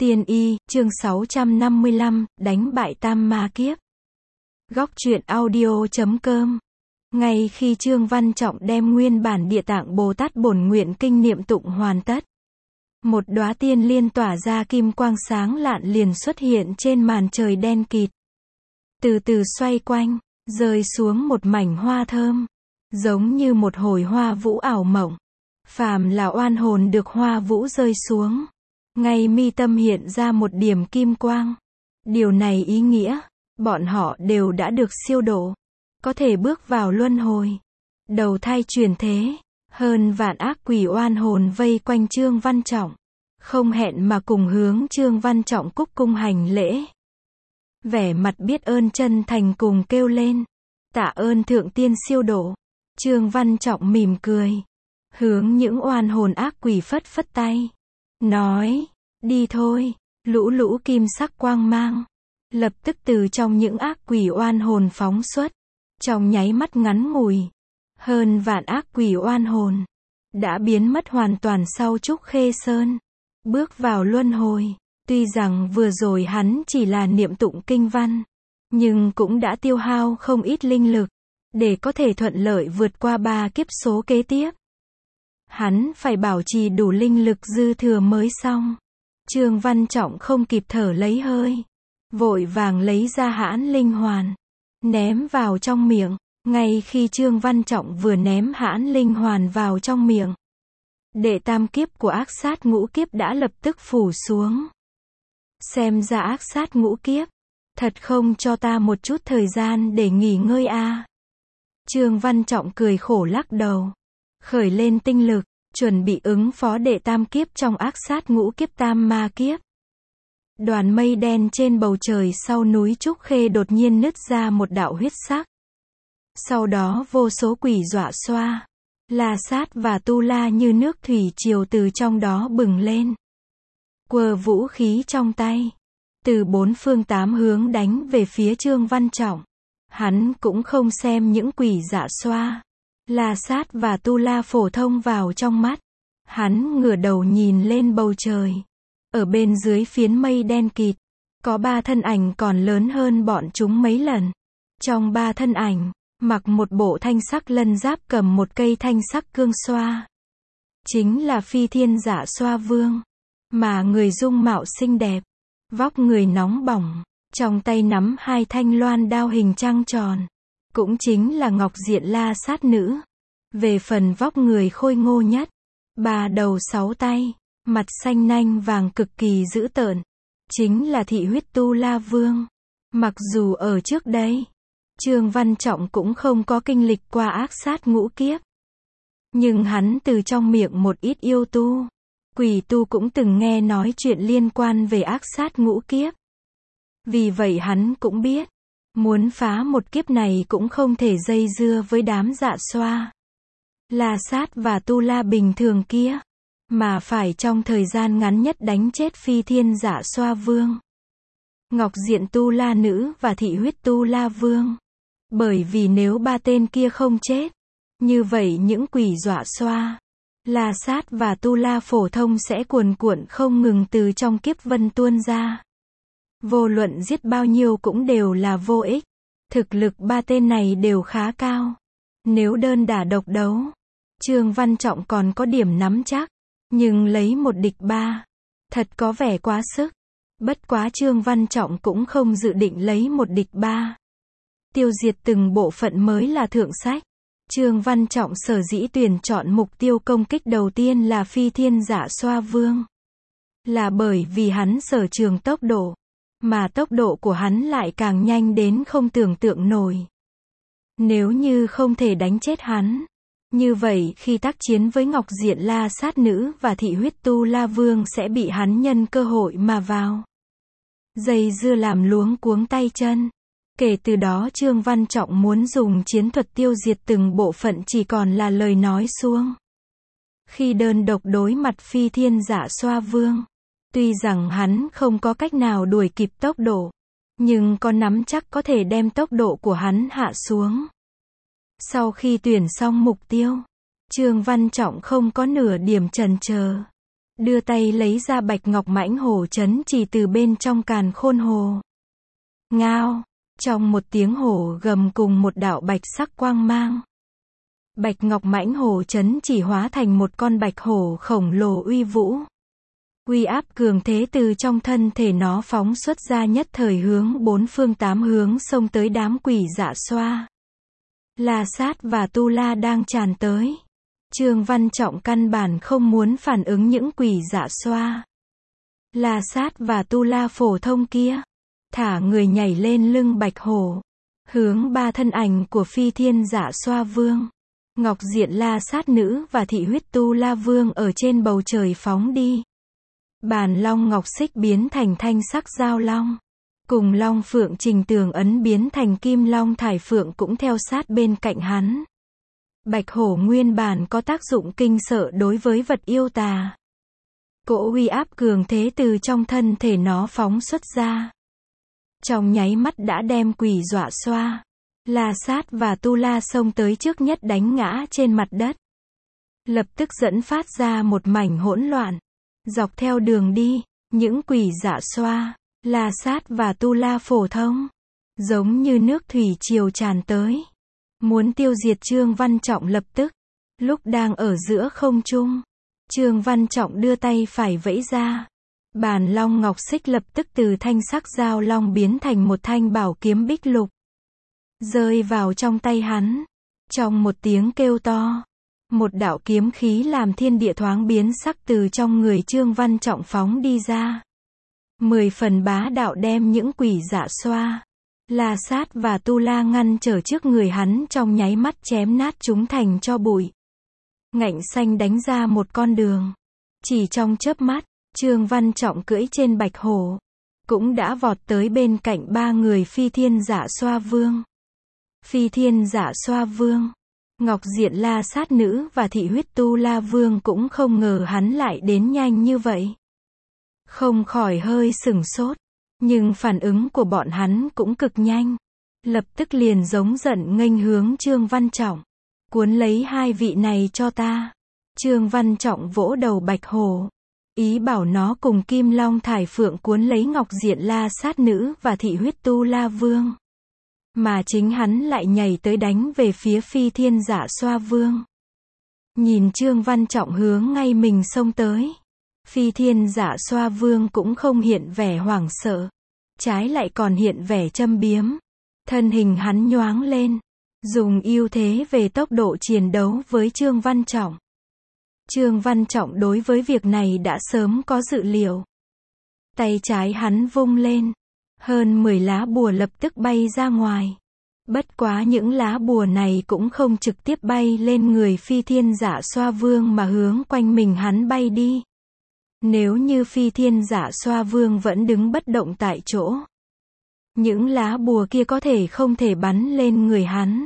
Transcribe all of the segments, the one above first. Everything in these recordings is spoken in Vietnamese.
Tiên y, chương 655, đánh bại tam ma kiếp. Góc truyện audio.com. Ngay khi Trương Văn Trọng đem nguyên bản Địa Tạng Bồ Tát Bổn Nguyện kinh niệm tụng hoàn tất, một đóa tiên liên tỏa ra kim quang sáng lạn liền xuất hiện trên màn trời đen kịt. Từ từ xoay quanh, rơi xuống một mảnh hoa thơm, giống như một hồi hoa vũ ảo mộng. Phàm là oan hồn được hoa vũ rơi xuống, ngay mi tâm hiện ra một điểm kim quang. Điều này ý nghĩa, bọn họ đều đã được siêu độ, có thể bước vào luân hồi, đầu thai chuyển thế. Hơn vạn ác quỷ oan hồn vây quanh Trương Văn Trọng, không hẹn mà cùng hướng Trương Văn Trọng cúc cung hành lễ. Vẻ mặt biết ơn chân thành cùng kêu lên, tạ ơn thượng tiên siêu độ. Trương Văn Trọng mỉm cười, hướng những oan hồn ác quỷ phất phất tay, nói, đi thôi. Lũ lũ kim sắc quang mang lập tức từ trong những ác quỷ oan hồn phóng xuất. Trong nháy mắt ngắn ngủi, hơn vạn ác quỷ oan hồn đã biến mất hoàn toàn sau Trúc Khê Sơn, bước vào luân hồi. Tuy rằng vừa rồi hắn chỉ là niệm tụng kinh văn, nhưng cũng đã tiêu hao không ít linh lực để có thể thuận lợi vượt qua 3 kiếp số kế tiếp. Hắn phải bảo trì đủ linh lực dư thừa mới xong. Trương Văn Trọng không kịp thở lấy hơi, vội vàng lấy ra hãn linh hoàn, ném vào trong miệng. Ngay khi Trương Văn Trọng vừa ném hãn linh hoàn vào trong miệng, đệ tam kiếp của ác sát ngũ kiếp đã lập tức phủ xuống. Xem ra ác sát ngũ kiếp, thật không cho ta một chút thời gian để nghỉ ngơi a. Trương Văn Trọng cười khổ lắc đầu, khởi lên tinh lực, chuẩn bị ứng phó đệ tam kiếp trong ác sát ngũ kiếp tam ma kiếp. Đoàn mây đen trên bầu trời sau núi Trúc Khê đột nhiên nứt ra một đạo huyết sắc. Sau đó vô số quỷ dọa xoa, La Sát và Tu La như nước thủy triều từ trong đó bừng lên, quơ vũ khí trong tay, từ 4 phương 8 hướng đánh về phía Trương Văn Trọng. Hắn cũng không xem những quỷ dạ xoa, La Sát và Tu La phổ thông vào trong mắt. Hắn ngửa đầu nhìn lên bầu trời. Ở bên dưới phiến mây đen kịt, có 3 thân ảnh còn lớn hơn bọn chúng mấy lần. Trong 3 thân ảnh, mặc một bộ thanh sắc lân giáp cầm một cây thanh sắc cương xoa, chính là Phi Thiên Dạ Xoa Vương. Mà người dung mạo xinh đẹp, vóc người nóng bỏng, trong tay nắm 2 thanh loan đao hình trăng tròn, cũng chính là Ngọc Diện La Sát Nữ. Về phần vóc người khôi ngô nhất, 3 đầu 6 tay, mặt xanh nanh vàng cực kỳ dữ tợn, chính là Thị Huyết Tu La Vương. Mặc dù ở trước đây, Trương Văn Trọng cũng không có kinh lịch qua ác sát ngũ kiếp, nhưng hắn từ trong miệng một ít yêu tu, quỷ tu cũng từng nghe nói chuyện liên quan về ác sát ngũ kiếp. Vì vậy hắn cũng biết, muốn phá một kiếp này cũng không thể dây dưa với đám dạ xoa, La Sát và Tu La bình thường kia, mà phải trong thời gian ngắn nhất đánh chết Phi Thiên Dạ Xoa Vương, Ngọc Diện Tu La Nữ và Thị Huyết Tu La Vương. Bởi vì nếu 3 tên kia không chết, như vậy những quỷ dọa xoa, La Sát và Tu La phổ thông sẽ cuồn cuộn không ngừng từ trong kiếp vân tuôn ra. Vô luận giết bao nhiêu cũng đều là vô ích. Thực lực 3 tên này đều khá cao. Nếu đơn đả độc đấu, Trương Văn Trọng còn có điểm nắm chắc, nhưng lấy 1 địch 3, thật có vẻ quá sức. Bất quá Trương Văn Trọng cũng không dự định lấy 1 địch 3. Tiêu diệt từng bộ phận mới là thượng sách. Trương Văn Trọng sở dĩ tuyển chọn mục tiêu công kích đầu tiên là Phi Thiên Dạ Xoa Vương, là bởi vì hắn sở trường tốc độ, mà tốc độ của hắn lại càng nhanh đến không tưởng tượng nổi. Nếu như không thể đánh chết hắn, như vậy khi tác chiến với Ngọc Diện La Sát Nữ và Thị Huyết Tu La Vương sẽ bị hắn nhân cơ hội mà vào, dây dưa làm luống cuống tay chân. Kể từ đó Trương Văn Trọng muốn dùng chiến thuật tiêu diệt từng bộ phận chỉ còn là lời nói suông. Khi đơn độc đối mặt Phi Thiên Dạ Xoa Vương, tuy rằng hắn không có cách nào đuổi kịp tốc độ, nhưng có nắm chắc có thể đem tốc độ của hắn hạ xuống. Sau khi tuyển xong mục tiêu, Trương Văn Trọng không có nửa điểm chần chờ, đưa tay lấy ra bạch ngọc mãnh hổ chấn chỉ từ bên trong càn khôn hồ. Ngao, trong một tiếng hổ gầm cùng một đạo bạch sắc quang mang. Bạch ngọc mãnh hổ chấn chỉ hóa thành một con bạch hổ khổng lồ uy vũ. Uy áp cường thế từ trong thân thể nó phóng xuất ra, nhất thời hướng bốn phương tám hướng xông tới đám quỷ dạ xoa. La Sát và Tu La đang tràn tới. Trương Văn Trọng căn bản không muốn phản ứng những quỷ dạ xoa. La Sát và Tu La phổ thông kia, thả người nhảy lên lưng bạch hổ, hướng ba thân ảnh của Phi Thiên Dạ Xoa Vương, Ngọc Diện La Sát Nữ và Thị Huyết Tu La Vương ở trên bầu trời phóng đi. Bàn long ngọc xích biến thành thanh sắc giao long, cùng long phượng trình tường ấn biến thành kim long thải phượng cũng theo sát bên cạnh hắn. Bạch hổ nguyên bản có tác dụng kinh sợ đối với vật yêu tà. Cỗ uy áp cường thế từ trong thân thể nó phóng xuất ra, trong nháy mắt đã đem quỷ dọa xoa. La Sát và Tu La xông tới trước nhất đánh ngã trên mặt đất, lập tức dẫn phát ra một mảnh hỗn loạn. Dọc theo đường đi, những quỷ dạ xoa, La Sát và Tu La phổ thông, giống như nước thủy triều tràn tới, muốn tiêu diệt Trương Văn Trọng lập tức. Lúc đang ở giữa không trung, Trương Văn Trọng đưa tay phải vẫy ra, bàn long ngọc xích lập tức từ thanh sắc giao long biến thành một thanh bảo kiếm bích lục, rơi vào trong tay hắn. Trong một tiếng kêu to, một đạo kiếm khí làm thiên địa thoáng biến sắc từ trong người Trương Văn Trọng phóng đi ra. 10 phần bá đạo đem những quỷ dạ xoa, La Sát và Tu La ngăn trở trước người hắn, trong nháy mắt chém nát chúng thành tro bụi. Ngạnh xanh đánh ra một con đường. Chỉ trong chớp mắt, Trương Văn Trọng cưỡi trên bạch hổ, cũng đã vọt tới bên cạnh ba người Phi Thiên Dạ Xoa Vương. Phi Thiên Dạ Xoa Vương, Ngọc Diện La Sát Nữ và Thị Huyết Tu La Vương cũng không ngờ hắn lại đến nhanh như vậy. Không khỏi hơi sửng sốt, nhưng phản ứng của bọn hắn cũng cực nhanh. Lập tức liền giống giận nghênh hướng Trương Văn Trọng. Cuốn lấy hai vị này cho ta. Trương Văn Trọng vỗ đầu bạch hổ, ý bảo nó cùng Kim Long Thải Phượng cuốn lấy Ngọc Diện La Sát Nữ và Thị Huyết Tu La Vương. Mà chính hắn lại nhảy tới đánh về phía Phi Thiên Dạ Xoa Vương. Nhìn Trương Văn Trọng hướng ngay mình xông tới, Phi Thiên Dạ Xoa Vương cũng không hiện vẻ hoảng sợ, trái lại còn hiện vẻ châm biếm. Thân hình hắn nhoáng lên, dùng ưu thế về tốc độ chiến đấu với Trương Văn Trọng. Trương Văn Trọng đối với việc này đã sớm có dự liệu. Tay trái hắn vung lên, hơn 10 lá bùa lập tức bay ra ngoài. Bất quá những lá bùa này cũng không trực tiếp bay lên người Phi Thiên Dạ Xoa Vương mà hướng quanh mình hắn bay đi. Nếu như Phi Thiên Dạ Xoa Vương vẫn đứng bất động tại chỗ, những lá bùa kia có thể không thể bắn lên người hắn.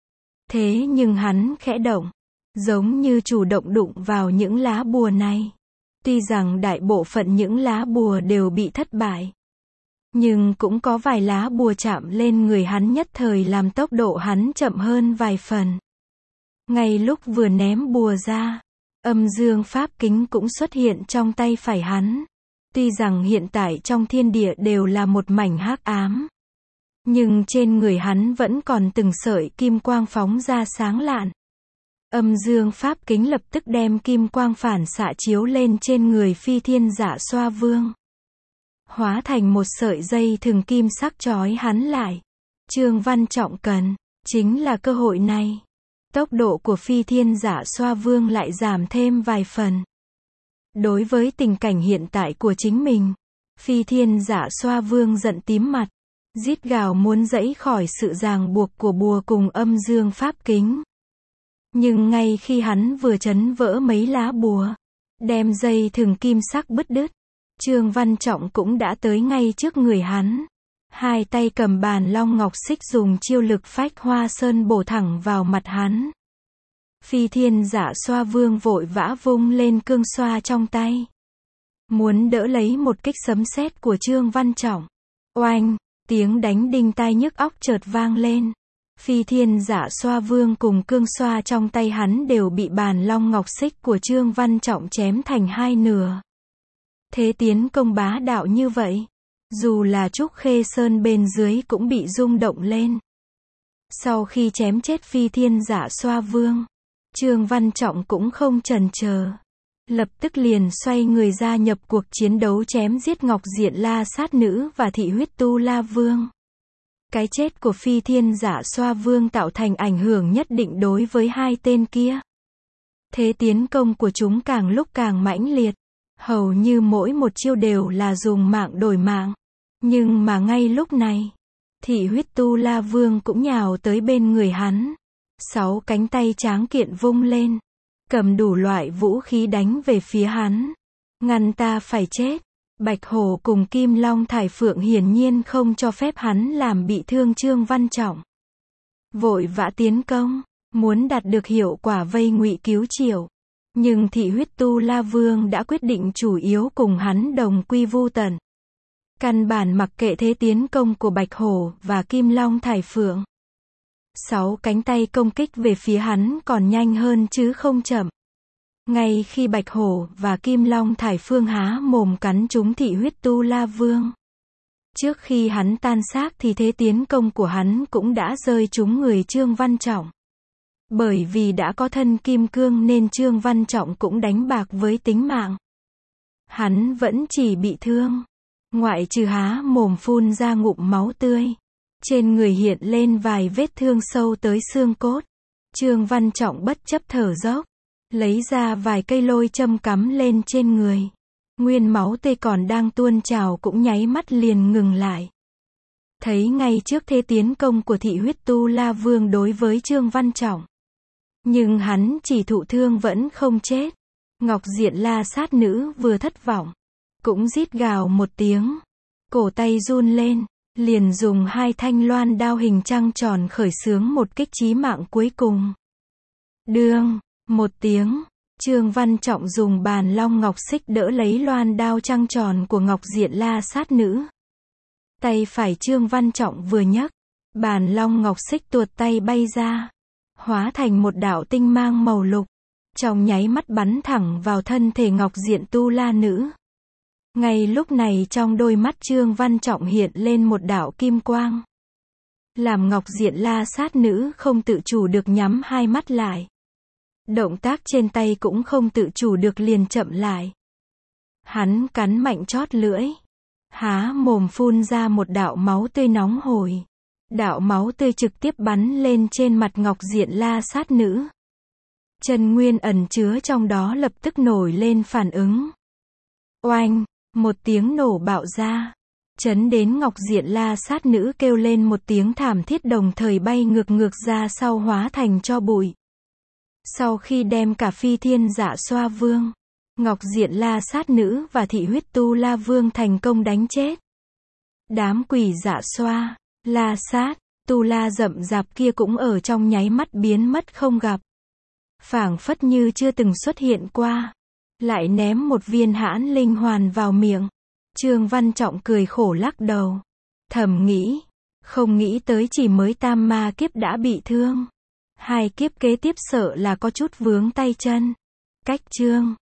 Thế nhưng hắn khẽ động, giống như chủ động đụng vào những lá bùa này. Tuy rằng đại bộ phận những lá bùa đều bị thất bại, nhưng cũng có vài lá bùa chạm lên người hắn, nhất thời làm tốc độ hắn chậm hơn vài phần. Ngay lúc vừa ném bùa ra, âm dương pháp kính cũng xuất hiện trong tay phải hắn. Tuy rằng hiện tại trong thiên địa đều là một mảnh hắc ám, nhưng trên người hắn vẫn còn từng sợi kim quang phóng ra sáng lạn. Âm dương pháp kính lập tức đem kim quang phản xạ chiếu lên trên người Phi Thiên Dạ Xoa Vương, hóa thành một sợi dây thừng kim sắc trói hắn lại. Trương Văn Trọng cần chính là cơ hội này. Tốc độ của Phi Thiên Dạ Xoa Vương lại giảm thêm vài phần. Đối với tình cảnh hiện tại của chính mình, Phi Thiên Dạ Xoa Vương giận tím mặt, rít gào muốn giãy khỏi sự ràng buộc của bùa cùng âm dương pháp kính. Nhưng ngay khi hắn vừa chấn vỡ mấy lá bùa, đem dây thừng kim sắc bứt đứt, Trương Văn Trọng cũng đã tới ngay trước người hắn. Hai tay cầm bàn long ngọc xích dùng chiêu lực phách hoa sơn bổ thẳng vào mặt hắn. Phi Thiên Dạ Xoa Vương vội vã vung lên cương xoa trong tay, muốn đỡ lấy một kích sấm sét của Trương Văn Trọng. Oanh, tiếng đánh đinh tai nhức óc chợt vang lên. Phi Thiên Dạ Xoa Vương cùng cương xoa trong tay hắn đều bị bàn long ngọc xích của Trương Văn Trọng chém thành hai nửa. Thế tiến công bá đạo như vậy, dù là Trúc Khê Sơn bên dưới cũng bị rung động lên. Sau khi chém chết Phi Thiên Dạ Xoa Vương, Trương Văn Trọng cũng không chần chờ, lập tức liền xoay người gia nhập cuộc chiến đấu chém giết Ngọc Diện La Sát Nữ và Thị Huyết Tu La Vương. Cái chết của Phi Thiên Dạ Xoa Vương tạo thành ảnh hưởng nhất định đối với hai tên kia. Thế tiến công của chúng càng lúc càng mãnh liệt, hầu như mỗi một chiêu đều là dùng mạng đổi mạng. Nhưng mà ngay lúc này, Thị Huyết Tu La Vương cũng nhào tới bên người hắn. 6 cánh tay tráng kiện vung lên, cầm đủ loại vũ khí đánh về phía hắn. Ngăn ta phải chết. Bạch Hổ cùng Kim Long Thải Phượng hiển nhiên không cho phép hắn làm bị thương Trương Văn Trọng. Vội vã tiến công, muốn đạt được hiệu quả vây ngụy cứu Triệu. Nhưng Thị Huyết Tu La Vương đã quyết định chủ yếu cùng hắn đồng quy vu tận. Căn bản mặc kệ thế tiến công của Bạch Hổ và Kim Long Thải Phượng. 6 cánh tay công kích về phía hắn còn nhanh hơn chứ không chậm. Ngay khi Bạch Hổ và Kim Long Thải Phượng há mồm cắn trúng Thị Huyết Tu La Vương, trước khi hắn tan xác thì thế tiến công của hắn cũng đã rơi trúng người Trương Văn Trọng. Bởi vì đã có thân kim cương nên Trương Văn Trọng cũng đánh bạc với tính mạng. Hắn vẫn chỉ bị thương, ngoại trừ há mồm phun ra ngụm máu tươi. Trên người hiện lên vài vết thương sâu tới xương cốt. Trương Văn Trọng bất chấp thở dốc, lấy ra vài cây lôi châm cắm lên trên người. Nguyên máu tươi còn đang tuôn trào cũng nháy mắt liền ngừng lại. Thấy ngay trước thế tiến công của Thị Huyết Tu La Vương đối với Trương Văn Trọng. Nhưng hắn chỉ thụ thương vẫn không chết. Ngọc Diện La Sát Nữ vừa thất vọng, cũng rít gào một tiếng. Cổ tay run lên, liền dùng 2 thanh loan đao hình trăng tròn khởi xướng một kích chí mạng cuối cùng. Đương, một tiếng, Trương Văn Trọng dùng bàn long ngọc xích đỡ lấy loan đao trăng tròn của Ngọc Diện La Sát Nữ. Tay phải Trương Văn Trọng vừa nhấc, bàn long ngọc xích tuột tay bay ra, hóa thành một đạo tinh mang màu lục, trong nháy mắt bắn thẳng vào thân thể Ngọc Diện Tu La Nữ. Ngay lúc này trong đôi mắt Trương Văn Trọng hiện lên một đạo kim quang, làm Ngọc Diện La Sát Nữ không tự chủ được nhắm hai mắt lại. Động tác trên tay cũng không tự chủ được liền chậm lại. Hắn cắn mạnh chót lưỡi, há mồm phun ra một đạo máu tươi nóng hổi. Đạo máu tươi trực tiếp bắn lên trên mặt Ngọc Diện La Sát Nữ. Chân nguyên ẩn chứa trong đó lập tức nổi lên phản ứng. Oanh, một tiếng nổ bạo ra, chấn đến Ngọc Diện La Sát Nữ kêu lên một tiếng thảm thiết đồng thời bay ngược ra sau hóa thành tro bụi. Sau khi đem cả Phi Thiên Dạ Xoa Vương, Ngọc Diện La Sát Nữ và Thị Huyết Tu La Vương thành công đánh chết. Đám quỷ dạ xoa, La Sát, Tu La rậm rạp kia cũng ở trong nháy mắt biến mất không gặp. Phảng phất như chưa từng xuất hiện qua. Lại ném một viên hãn linh hoàn vào miệng. Trương Văn Trọng cười khổ lắc đầu. Thầm nghĩ, không nghĩ tới chỉ mới tam ma kiếp đã bị thương. 2 kiếp kế tiếp sợ là có chút vướng tay chân. Cách chương